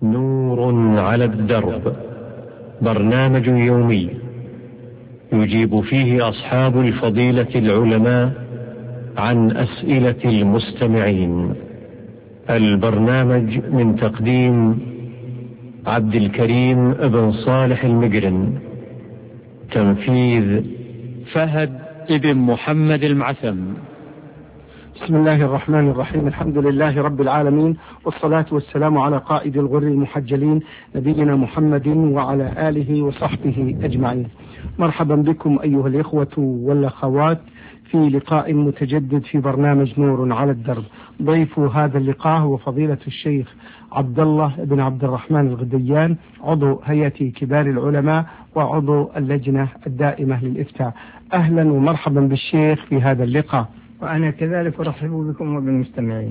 نور على الدرب، برنامج يومي يجيب فيه أصحاب الفضيلة العلماء عن أسئلة المستمعين. البرنامج من تقديم عبد الكريم بن صالح المقرن، تنفيذ فهد بن محمد المعثم. بسم الله الرحمن الرحيم. الحمد لله رب العالمين، والصلاة والسلام على قائد الغر المحجلين نبينا محمد وعلى آله وصحبه أجمعين. مرحبا بكم أيها الإخوة والأخوات في لقاء متجدد في برنامج نور على الدرب. ضيف هذا اللقاء هو فضيلة الشيخ عبد الله بن عبد الرحمن الغديان، عضو هيئة كبار العلماء وعضو اللجنة الدائمة للإفتاء. أهلا ومرحبا بالشيخ في هذا اللقاء. وأنا كذلك أرحب بكم وبالمستمعين.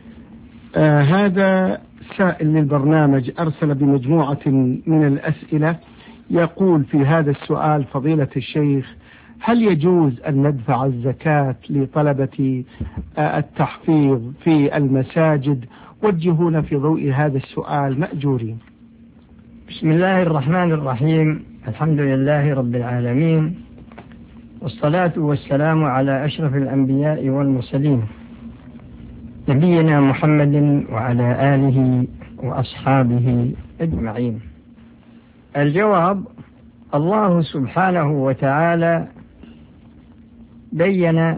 هذا سائل للبرنامج أرسل بمجموعة من الأسئلة، يقول في هذا السؤال: فضيلة الشيخ، هل يجوز أن ندفع الزكاة لطلبة التحفيظ في المساجد؟ وجهونا في ضوء هذا السؤال مأجورين. بسم الله الرحمن الرحيم. الحمد لله رب العالمين، والصلاة والسلام على أشرف الأنبياء والمرسلين نبينا محمد وعلى آله وأصحابه أجمعين. الجواب: الله سبحانه وتعالى بين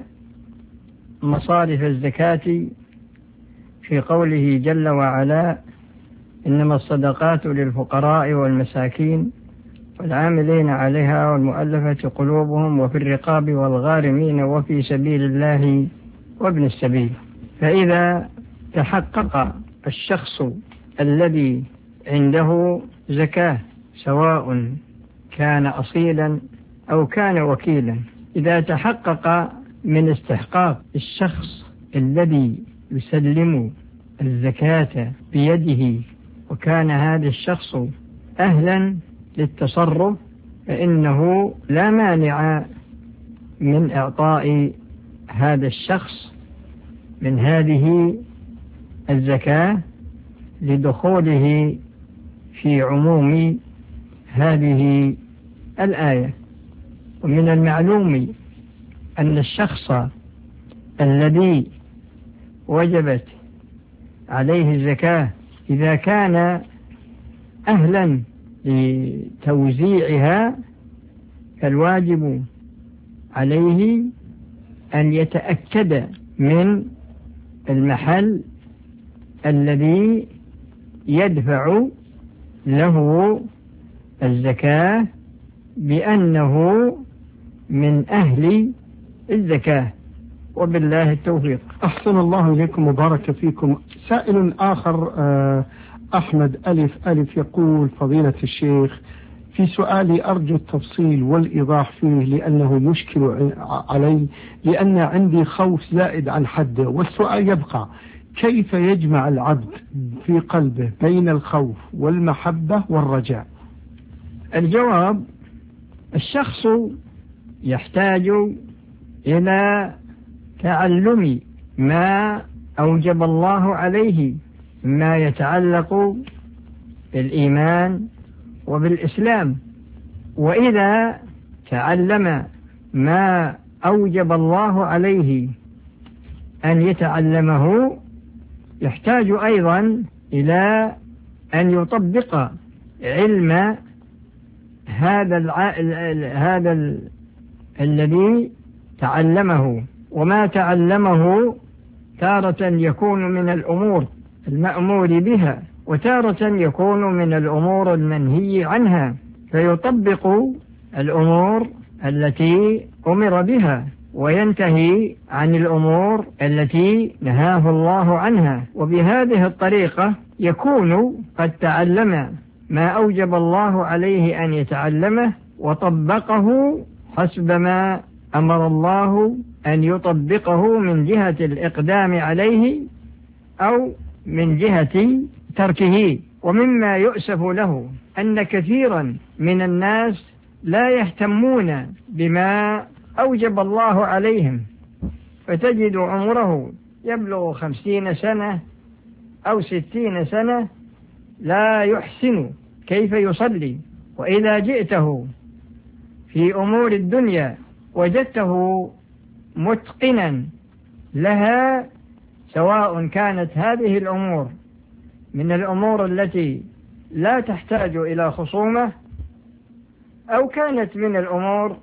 مصارف الزكاة في قوله جل وعلا: إنما الصدقات للفقراء والمساكين والعاملين عليها والمؤلفة قلوبهم وفي الرقاب والغارمين وفي سبيل الله وابن السبيل. فإذا تحقق الشخص الذي عنده زكاة، سواء كان أصيلا أو كان وكيلا، إذا تحقق من استحقاق الشخص الذي يسلم الزكاة بيده وكان هذا الشخص أهلا للتصرف، فإنه لا مانع من إعطاء هذا الشخص من هذه الزكاة لدخوله في عموم هذه الآية. ومن المعلوم أن الشخص الذي وجبت عليه الزكاة إذا كان أهلا لتوزيعها، فالواجب عليه أن يتأكد من المحل الذي يدفع له الزكاة بأنه من أهل الزكاة، وبالله التوفيق. أحسن الله إليكم وبارك فيكم. سائل آخر أحمد ألف يقول: فضيلة الشيخ، في سؤالي أرجو التفصيل والإيضاح فيه لأنه يشكل علي، لأن عندي خوف زائد عن حده. والسؤال يبقى: كيف يجمع العبد في قلبه بين الخوف والمحبة والرجاء؟ الجواب: الشخص يحتاج إلى تعلم ما أوجب الله عليه ما يتعلق بالإيمان وبالإسلام، وإذا تعلم ما أوجب الله عليه أن يتعلمه، يحتاج أيضا إلى أن يطبق علم هذا الذي تعلمه. وما تعلمه تارة يكون من الأمور المأمور بها، وتارة يكون من الأمور المنهي عنها، فيطبق الأمور التي أمر بها وينتهي عن الأمور التي نهاه الله عنها. وبهذه الطريقة يكون قد تعلم ما أوجب الله عليه أن يتعلمه وطبقه حسب ما أمر الله أن يطبقه من جهة الإقدام عليه أو من جهة تركه. ومما يؤسف له أن كثيرا من الناس لا يهتمون بما أوجب الله عليهم، فتجد عمره يبلغ 50 سنة أو 60 سنة لا يحسن كيف يصلي، وإذا جئته في أمور الدنيا وجدته متقنا لها، سواء كانت هذه الأمور من الأمور التي لا تحتاج إلى خصومة، أو كانت من الأمور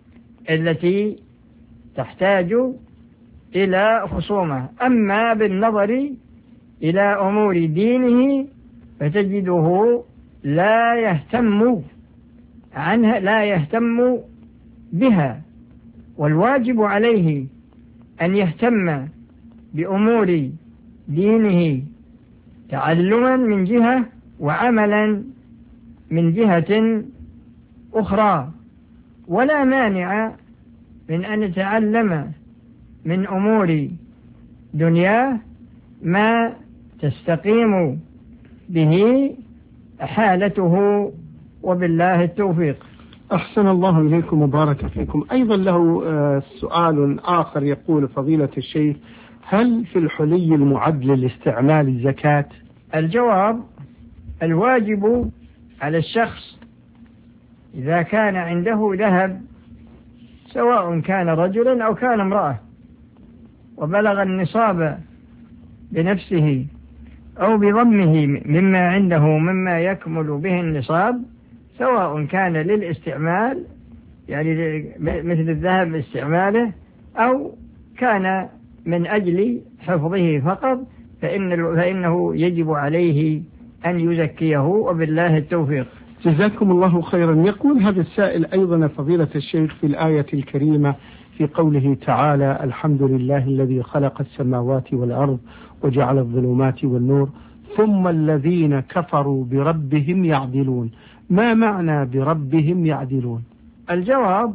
التي تحتاج إلى خصومة. أما بالنظر إلى أمور دينه فتجده لا يهتم عنها، لا يهتم بها. والواجب عليه أن يهتم بأمور دينه تعلما من جهة وعملا من جهة أخرى، ولا مانع من أن يتعلم من أمور دنياه ما تستقيم به حالته، وبالله التوفيق. أحسن الله إليكم وبارك فيكم. أيضا له سؤال آخر، يقول فضيلة الشيخ: هل في الحلي المعد للاستعمال الزكاة؟ الجواب: الواجب على الشخص إذا كان عنده ذهب، سواء كان رجلا أو كان امرأة، وبلغ النصاب بنفسه أو بضمه مما عنده مما يكمل به النصاب، سواء كان للاستعمال يعني مثل الذهب لاستعماله، أو كان من أجل حفظه فقط، فإنه يجب عليه أن يزكيه، وبالله التوفيق. جزاكم الله خيرا. يقول هذا السائل أيضا فضيلة الشيخ: في الآية الكريمة في قوله تعالى: الحمد لله الذي خلق السماوات والأرض وجعل الظلمات والنور ثم الذين كفروا بربهم يعدلون، ما معنى بربهم يعدلون؟ الجواب: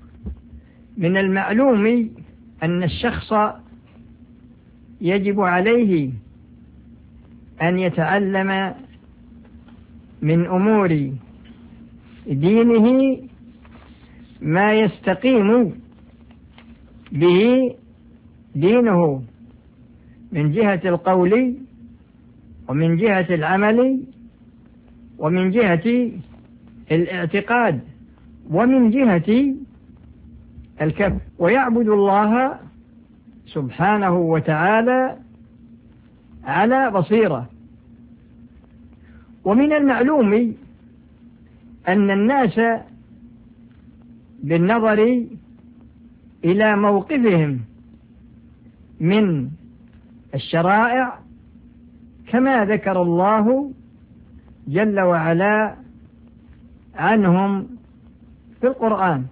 من المعلوم أن الشخص يجب عليه أن يتعلم من أمور دينه ما يستقيم به دينه من جهة القول ومن جهة العمل ومن جهة الاعتقاد ومن جهة الكف، ويعبد الله سبحانه وتعالى على بصيرة. ومن المعلوم أن الناس بالنظر إلى موقفهم من الشرائع كما ذكر الله جل وعلا عنهم في القرآن،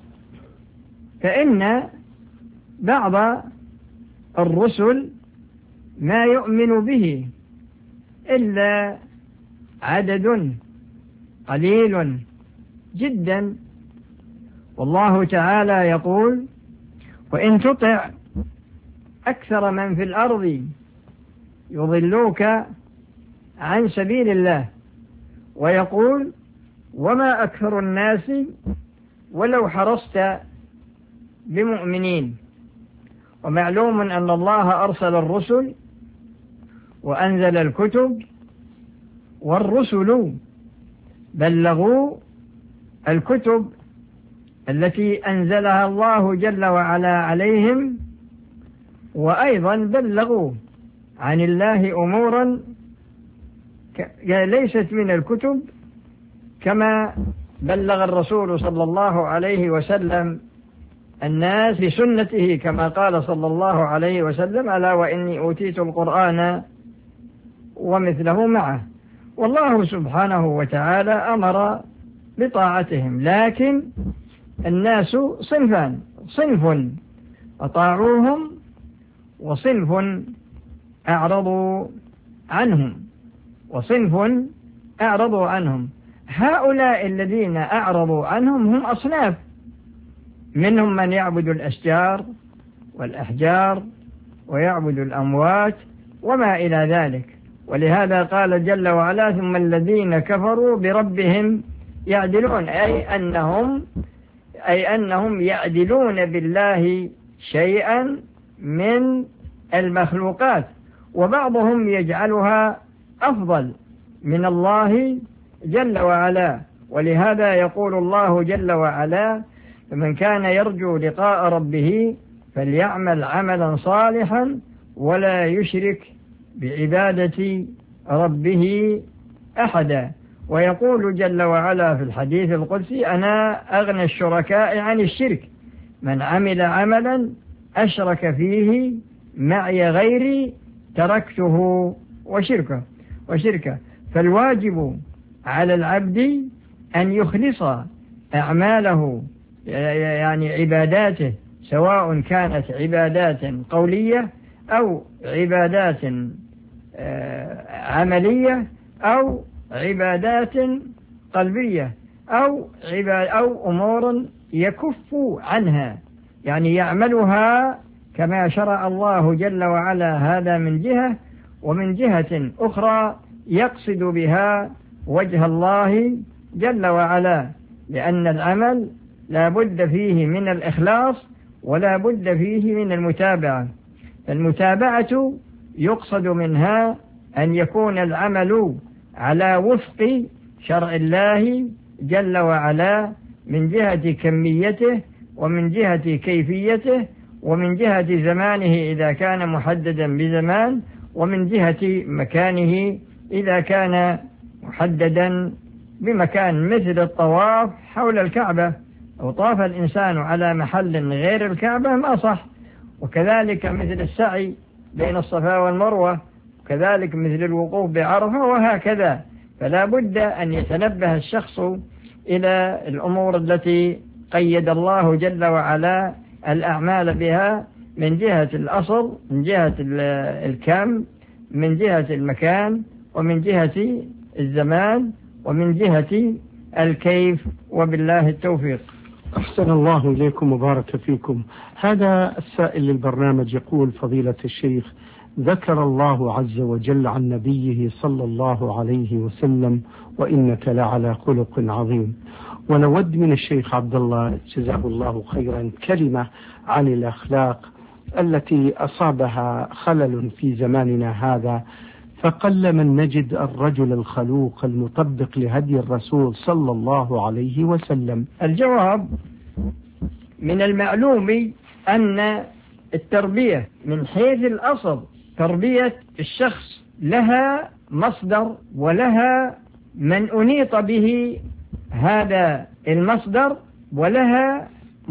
فإن بعض الرسل ما يؤمن به إلا عدد قليل جدا، والله تعالى يقول: وإن تطع أكثر من في الأرض يضلوك عن سبيل الله، ويقول: وما أكثر الناس ولو حرصت بمؤمنين. ومعلوم أن الله أرسل الرسل وأنزل الكتب، والرسل بلغوا الكتب التي أنزلها الله جل وعلا عليهم، وأيضا بلغوا عن الله أمورا ليست من الكتب، كما بلغ الرسول صلى الله عليه وسلم الناس بسنته، كما قال صلى الله عليه وسلم: ألا وإني أوتيت القرآن ومثله معه. والله سبحانه وتعالى أمر بطاعتهم، لكن الناس صنفان: صنف أطاعوهم وصنف أعرضوا عنهم وصنف أعرضوا عنهم. هؤلاء الذين أعرضوا عنهم هم أصناف، منهم من يعبد الأشجار والأحجار ويعبد الأموات وما إلى ذلك. ولهذا قال جل وعلا: ثم الذين كفروا بربهم يعدلون، أي أنهم يعدلون بالله شيئا من المخلوقات، وبعضهم يجعلها أفضل من الله جل وعلا. ولهذا يقول الله جل وعلا: فمن كان يرجو لقاء ربه فليعمل عملا صالحا ولا يشرك بعبادة ربه أحدا. ويقول جل وعلا في الحديث القدسي: أنا أغنى الشركاء عن الشرك، من عمل عملا أشرك فيه معي غيري تركته وشركه. فالواجب على العبد أن يخلص أعماله، يعني عباداته، سواء كانت عبادات قولية أو عبادات عملية أو عبادات قلبية أو أمور يكف عنها، يعني يعملها كما شرع الله جل وعلا، هذا من جهة. ومن جهة أخرى يقصد بها وجه الله جل وعلا، لأن العمل لا بد فيه من الإخلاص ولا بد فيه من المتابعة. المتابعة يقصد منها أن يكون العمل على وفق شرع الله جل وعلا، من جهة كميته ومن جهة كيفيته ومن جهة زمانه إذا كان محددا بزمان، ومن جهة مكانه إذا كان محددا بمكان، مثل الطواف حول الكعبة. لو طاف الإنسان على محل غير الكعبة ما صح. وكذلك مثل السعي بين الصفا والمروة، وكذلك مثل الوقوف بعرفة، وهكذا. فلا بد أن يتنبه الشخص إلى الأمور التي قيد الله جل وعلا الأعمال بها، من جهة الأصل، من جهة الكم، من جهة المكان، ومن جهة الزمان، ومن جهة الكيف. وبالله التوفيق. أحسن الله إليكم وبارك فيكم. هذا السائل للبرنامج يقول: فضيلة الشيخ، ذكر الله عز وجل عن نبيه صلى الله عليه وسلم: وإنك لعلى خلق عظيم. ونود من الشيخ عبد الله جزاه الله خيرا كلمة عن الأخلاق التي أصابها خلل في زماننا هذا، فقل من نجد الرجل الخلوق المطبق لهدي الرسول صلى الله عليه وسلم. الجواب: من المعلوم أن التربية من حيث الأصل تربية الشخص لها مصدر ولها من أنيط به هذا المصدر، ولها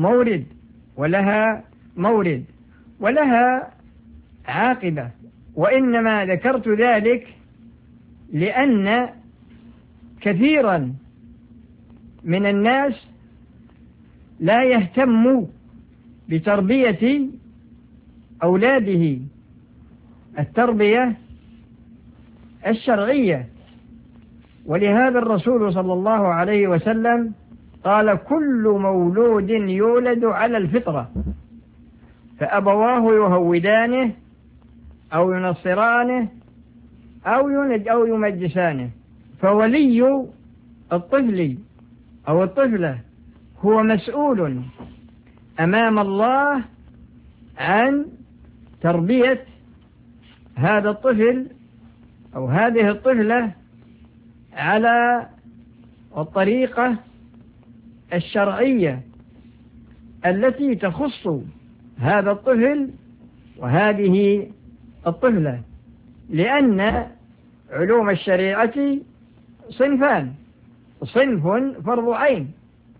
مورد ولها عاقبة. وإنما ذكرت ذلك لأن كثيرا من الناس لا يهتم بتربية أولاده التربية الشرعية. ولهذا الرسول صلى الله عليه وسلم قال: كل مولود يولد على الفطرة، فأبواه يهودانه أو ينصرانه أو يمجسانه. فولي الطفل أو الطفلة هو مسؤول أمام الله عن تربية هذا الطفل أو هذه الطفلة على الطريقة الشرعية التي تخص هذا الطفل وهذه الطفلة. لأن علوم الشريعة صنفان: صنف فرض عين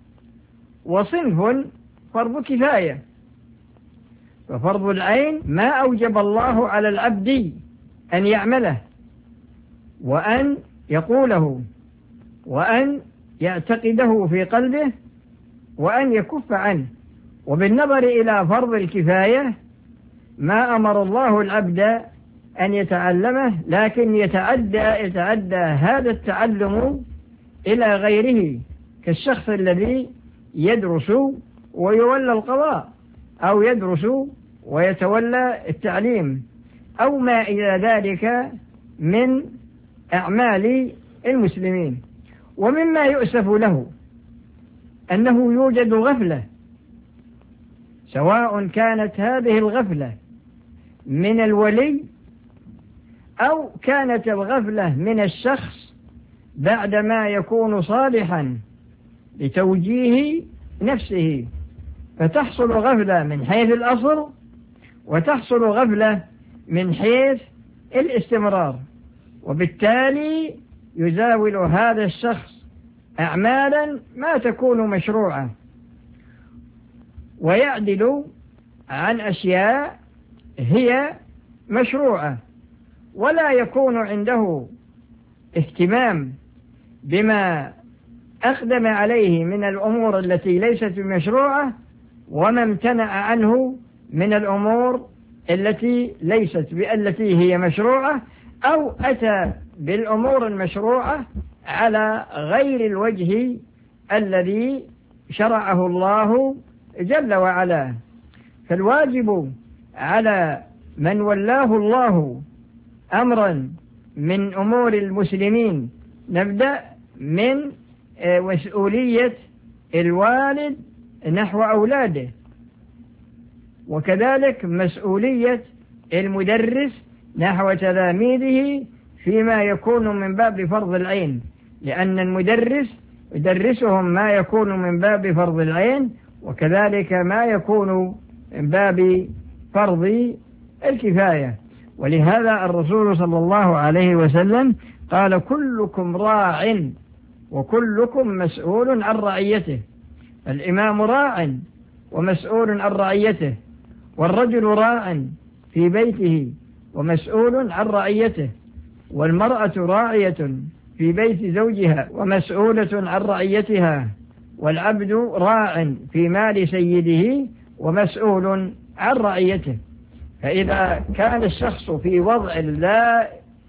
وصنف فرض كفاية. ففرض العين ما أوجب الله على العبد أن يعمله وأن يقوله وأن يعتقده في قلبه وأن يكف عنه. وبالنظر إلى فرض الكفاية ما أمر الله العبد أن يتعلمه، لكن يتعدى هذا التعلم إلى غيره، كالشخص الذي يدرس ويولى القضاء، أو يدرس ويتولى التعليم، أو ما إلى ذلك من أعمال المسلمين. ومما يؤسف له أنه يوجد غفلة، سواء كانت هذه الغفلة من الولي أو كانت الغفلة من الشخص بعدما يكون صالحا لتوجيه نفسه، فتحصل غفلة من حيث الأصل وتحصل غفلة من حيث الاستمرار، وبالتالي يزاول هذا الشخص أعمالا ما تكون مشروعة، ويعدل عن أشياء هي مشروعة، ولا يكون عنده اهتمام بما أقدم عليه من الأمور التي ليست مشروعة، وما امتنع عنه من الأمور التي هي مشروعة، أو أتى بالأمور المشروعة على غير الوجه الذي شرعه الله جل وعلا. فالواجب على من ولاه الله أمرا من أمور المسلمين، نبدأ من مسؤولية الوالد نحو أولاده، وكذلك مسؤولية المدرس نحو تلاميذه فيما يكون من باب فرض العين، لأن المدرس يدرسهم ما يكون من باب فرض العين، وكذلك ما يكون من باب فرض الكفاية. ولهذا الرسول صلى الله عليه وسلم قال: كلكم راع وكلكم مسؤول عن رعيته. الإمام راع ومسؤول عن رعيته، والرجل راع في بيته ومسؤول عن رعيته، والمرأة راعية في بيت زوجها ومسؤولة عن رعيتها، والعبد راع في مال سيده ومسؤول عن رعيته. فإذا كان الشخص في وضع لا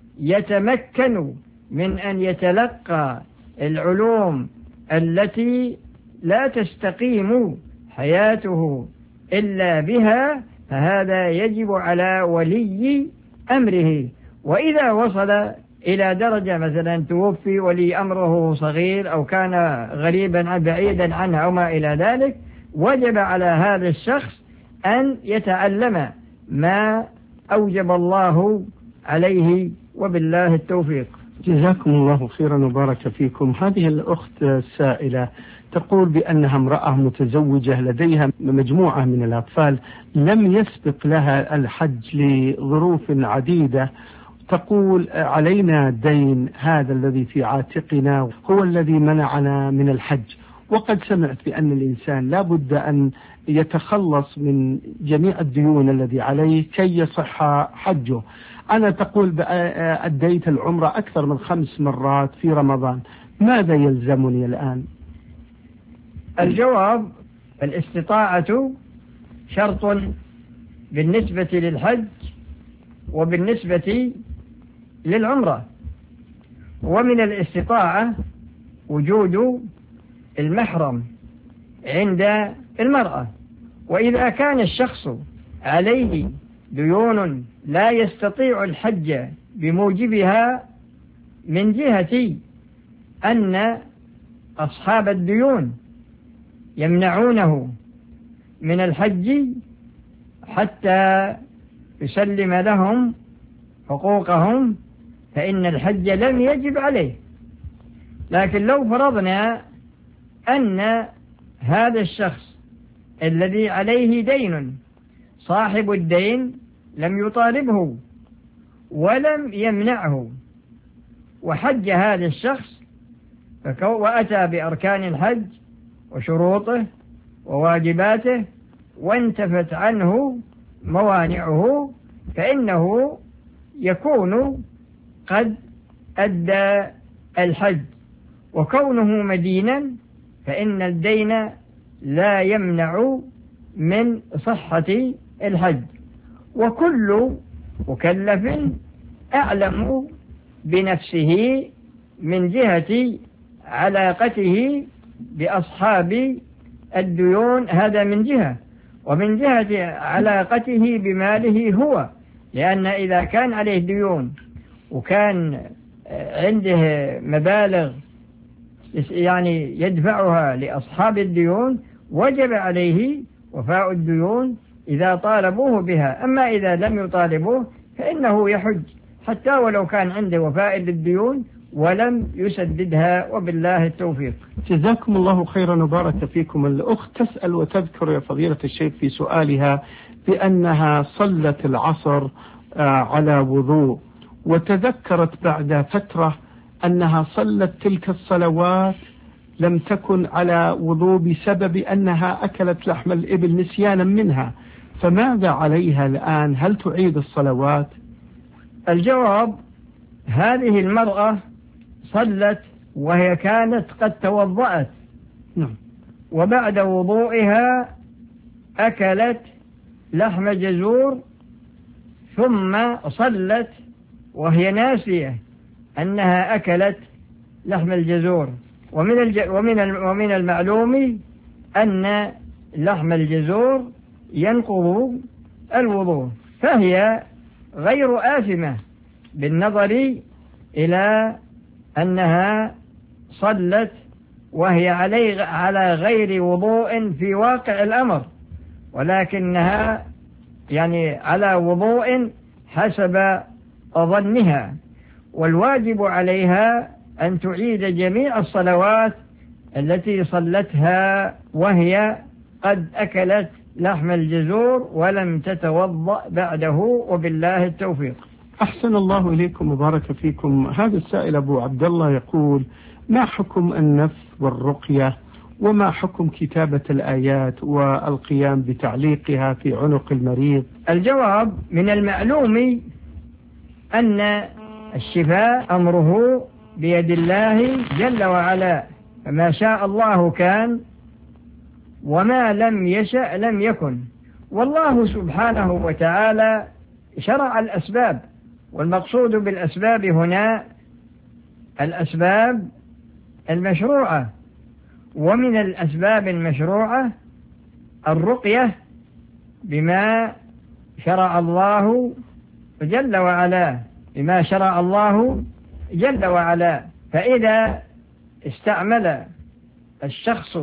يتمكن من أن يتلقى العلوم التي لا تستقيم حياته إلا بها، فهذا يجب على ولي أمره. وإذا وصل إلى درجة مثلا توفي ولي أمره صغير أو كان غريبا بعيدا عنه أو ما إلى ذلك، وجب على هذا الشخص أن يتعلم ما أوجب الله عليه، وبالله التوفيق. جزاكم الله خيرا وبارك فيكم. هذه الأخت السائلة تقول بأنها امرأة متزوجة لديها مجموعة من الأطفال، لم يسبق لها الحج لظروف عديدة. تقول: علينا دين، هذا الذي في عاتقنا هو الذي منعنا من الحج، وقد سمعت بأن الإنسان لا بد أن يتخلص من جميع الديون الذي عليه كي يصح حجه. أنا تقول أديت العمرة أكثر من 5 مرات في رمضان، ماذا يلزمني الآن؟ الجواب: الاستطاعة شرط بالنسبة للحج وبالنسبة للعمرة، ومن الاستطاعة وجود المحرم عند المرأة. وإذا كان الشخص عليه ديون لا يستطيع الحج بموجبها، من جهة أن أصحاب الديون يمنعونه من الحج حتى يسلم لهم حقوقهم، فإن الحج لم يجب عليه. لكن لو فرضنا أن هذا الشخص الذي عليه دين صاحب الدين لم يطالبه ولم يمنعه، وحج هذا الشخص وأتى بأركان الحج وشروطه وواجباته وانتفت عنه موانعه، فإنه يكون قد أدى الحج. وكونه مدينا فإن الدين لا يمنع من صحة الحج. وكل مكلف أعلم بنفسه من جهة علاقته بأصحاب الديون، هذا من جهة، ومن جهة علاقته بماله هو، لأن إذا كان عليه ديون وكان عنده مبالغ يعني يدفعها لأصحاب الديون، وجب عليه وفاء الديون إذا طالبوه بها. أما إذا لم يطالبوه فإنه يحج حتى ولو كان عنده وفاء للديون ولم يسددها، وبالله التوفيق. جزاكم الله خيرا وبارك فيكم. الأخت تسأل وتذكر يا فضيلة الشيخ في سؤالها بأنها صلت العصر على وضوء، وتذكرت بعد فترة أنها صلت تلك الصلوات لم تكن على وضوء بسبب أنها أكلت لحم الإبل نسيانا منها، فماذا عليها الآن؟ هل تعيد الصلوات؟ الجواب: هذه المرأة صلت وهي كانت قد توضأت، وبعد وضوئها أكلت لحم جزور، ثم صلت وهي ناسية أنها أكلت لحم الجزور. ومن المعلوم أن لحم الجزور ينقض الوضوء، فهي غير آثمة بالنظر إلى أنها صلت وهي على غير وضوء في واقع الأمر، ولكنها يعني على وضوء حسب ظنها، والواجب عليها أن تعيد جميع الصلوات التي صلتها وهي قد أكلت لحم الجزور ولم تتوضأ بعده، وبالله التوفيق. أحسن الله إليكم وبارك فيكم. هذا السائل أبو عبد الله يقول: ما حكم النفث والرقية، وما حكم كتابة الآيات والقيام بتعليقها في عنق المريض؟ الجواب: من المعلوم أن الشفاء أمره بيد الله جل وعلا، فما شاء الله كان وما لم يشأ لم يكن، والله سبحانه وتعالى شرع الأسباب، والمقصود بالأسباب هنا الأسباب المشروعة، ومن الأسباب المشروعة الرقية بما شرع الله جل وعلا، بما شرع الله جل وعلا. فإذا استعمل الشخص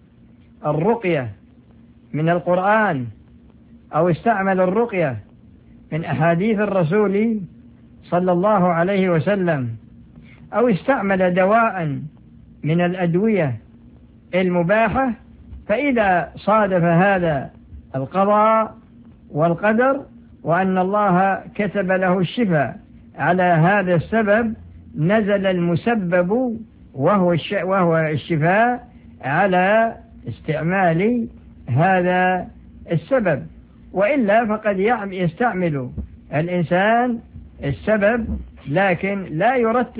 الرقية من القرآن، أو استعمل الرقية من أحاديث الرسول صلى الله عليه وسلم، أو استعمل دواء من الأدوية المباحة، فإذا صادف هذا القضاء والقدر وأن الله كتب له الشفاء على هذا السبب، نزل المسبب وهو الشفاء على استعمال هذا السبب، وإلا فقد يستعمل الإنسان السبب لكن لا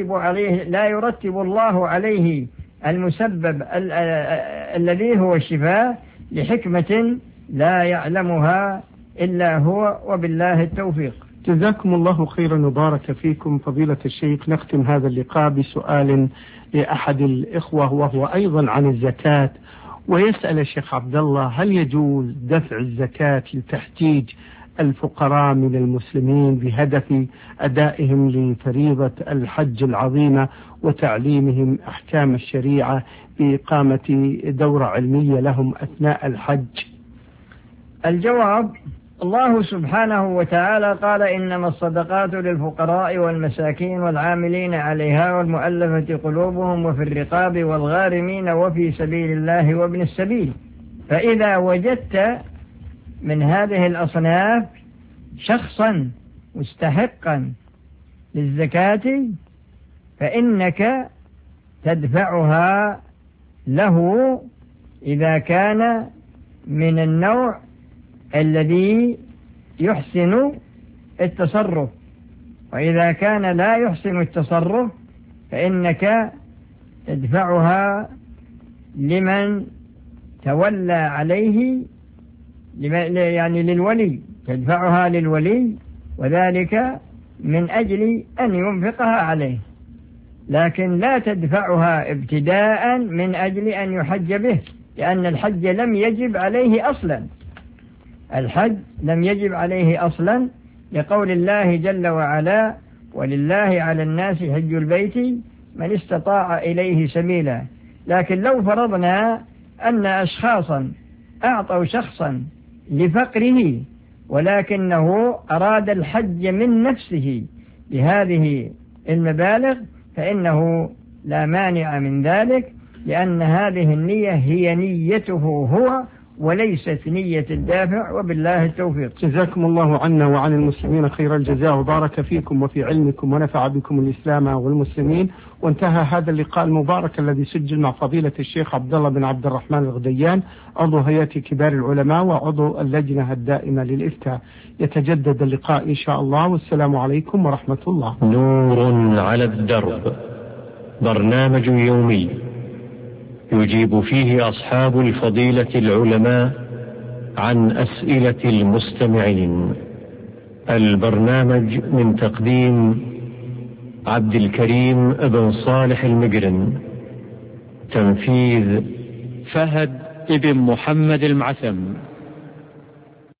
يرتب الله عليه المسبب الذي هو الشفاء لحكمة لا يعلمها إلا هو، وبالله التوفيق. جزاكم الله خيرا وبارك فيكم فضيلة الشيخ. نختم هذا اللقاء بسؤال لأحد الإخوة وهو أيضا عن الزكاة، ويسأل الشيخ عبد الله: هل يجوز دفع الزكاة لتحجيج الفقراء من المسلمين بهدف أدائهم لفريضة الحج العظيمة وتعليمهم أحكام الشريعة بإقامة دورة علمية لهم أثناء الحج؟ الجواب: الله سبحانه وتعالى قال: إنما الصدقات للفقراء والمساكين والعاملين عليها والمؤلفة قلوبهم وفي الرقاب والغارمين وفي سبيل الله وابن السبيل. فإذا وجدت من هذه الأصناف شخصا مستحقا للزكاة فإنك تدفعها له إذا كان من النوع الذي يحسن التصرف، وإذا كان لا يحسن التصرف فإنك تدفعها لمن تولى عليه، يعني للولي، تدفعها للولي، وذلك من أجل أن ينفقها عليه، لكن لا تدفعها ابتداء من أجل أن يحج به، لأن الحج لم يجب عليه أصلا، الحج لم يجب عليه أصلا، لقول الله جل وعلا: ولله على الناس حج البيت من استطاع إليه سبيلا. لكن لو فرضنا أن أشخاصا أعطوا شخصا لفقره ولكنه أراد الحج من نفسه بهذه المبالغ، فإنه لا مانع من ذلك، لأن هذه النية هي نيته هو وليست نية الدافع، وبالله التوفيق. جزاكم الله عنا وعن المسلمين خير الجزاء، وبارك فيكم وفي علمكم ونفع بكم الإسلام والمسلمين. وانتهى هذا اللقاء المبارك الذي سجل مع فضيلة الشيخ عبد الله بن عبد الرحمن الغديان، عضو هيئة كبار العلماء وعضو اللجنة الدائمة للإفتاء. يتجدد اللقاء إن شاء الله، والسلام عليكم ورحمة الله. نور على الدرب، برنامج يومي يجيب فيه أصحاب الفضيلة العلماء عن أسئلة المستمعين. البرنامج من تقديم عبد الكريم بن صالح المقرن، تنفيذ فهد بن محمد المعثم.